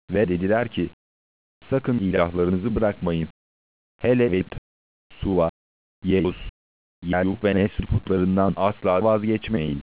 Ve dediler ki, sakın ilahlarınızı bırakmayın. Hele Vet, Suva, Yeus, Yayuk ve Nesr putlarından asla vazgeçmeyin.